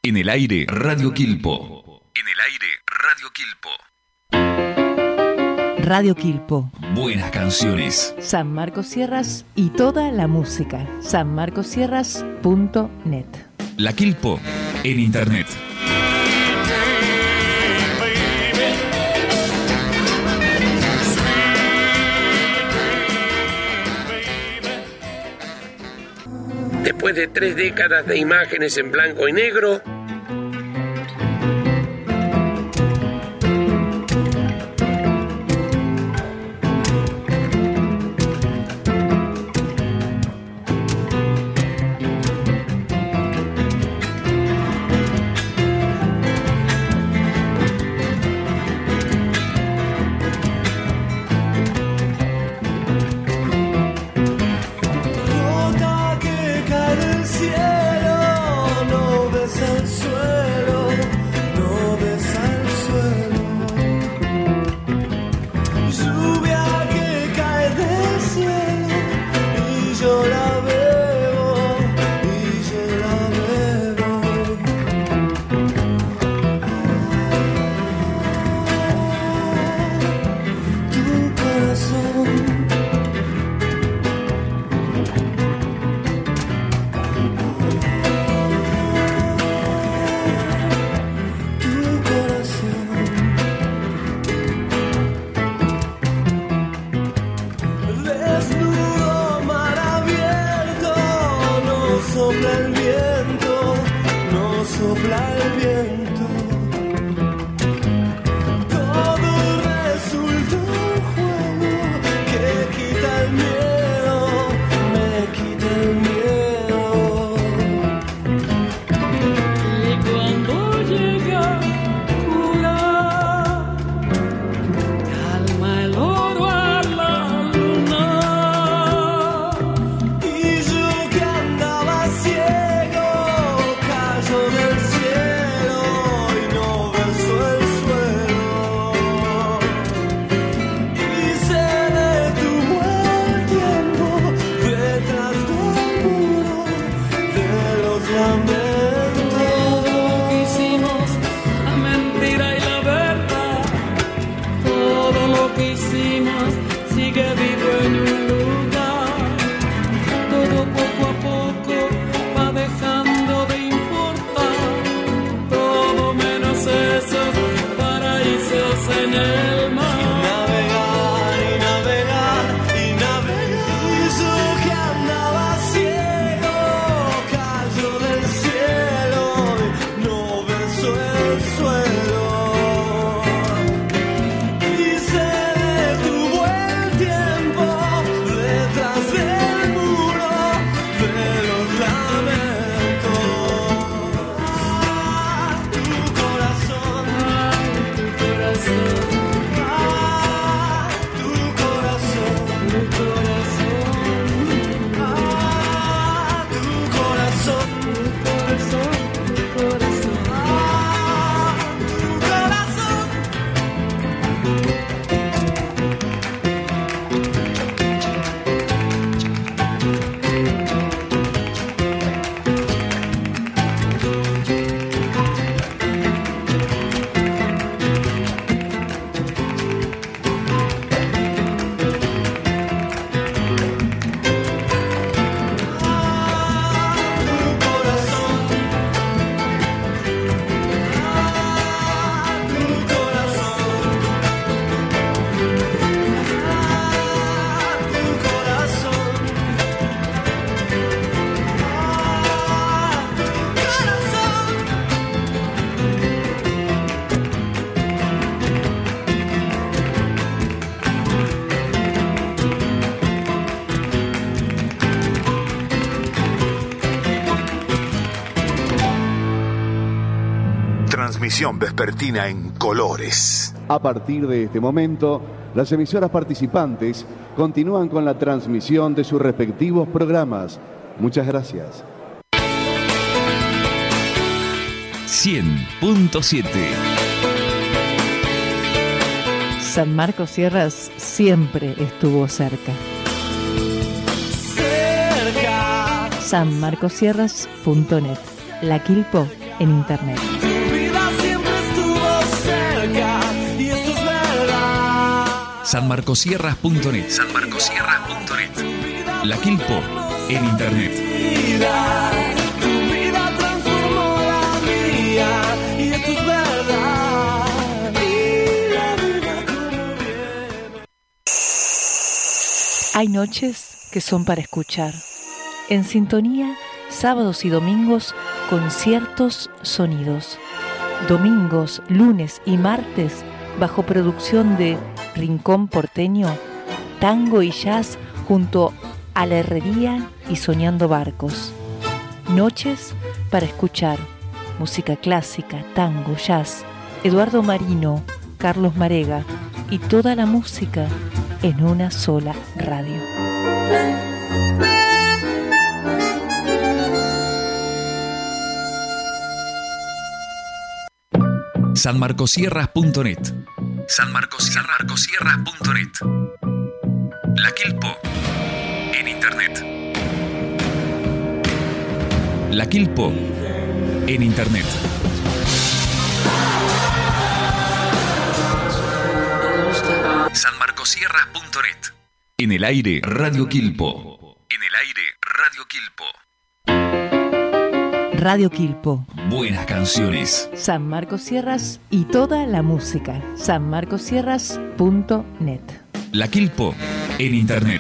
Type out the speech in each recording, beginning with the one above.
En el aire, Radio Quilpo. En el aire, Radio Quilpo. Radio Quilpo. Buenas canciones. San Marcos Sierras y toda la música. sanmarcosierras.net. La Quilpo en internet. Después de 3 décadas de imágenes en blanco y negro, Transmisión vespertina en colores. A partir de este momento, las emisoras participantes continúan con la transmisión de sus respectivos programas. Muchas gracias. 100.7 San Marcos Sierras siempre estuvo cerca. sanmarcosierras.net. La Quilpo en Internet. Tu vida siempre estuvo cerca y esto es verdad. sanmarcosierras.net. La Quilpo en Internet. Tu vida transformó la mía y esto es verdad. Y la vida como viene. Hay noches que son para escuchar. En sintonía, sábados y domingos con ciertos sonidos. Domingos, lunes y martes, bajo producción de Rincón Porteño, tango y jazz junto a la herrería y soñando barcos. Noches para escuchar música clásica, tango, jazz, Eduardo Marino, Carlos Marega y toda la música en una sola radio. sanmarcosierras.net. sanmarcosierras.net. La Quilpo en Internet. La Quilpo en Internet. sanmarcosierras.net. En el aire, Radio Quilpo. En el aire, Radio Quilpo. Radio Quilpo, Buenas canciones. San Marcos Sierras y toda la música. sanmarcosierras.net. La Quilpo en Internet.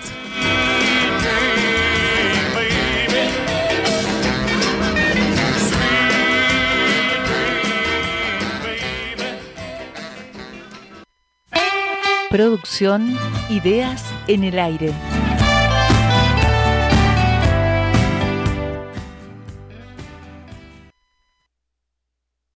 Producción, ideas en el aire.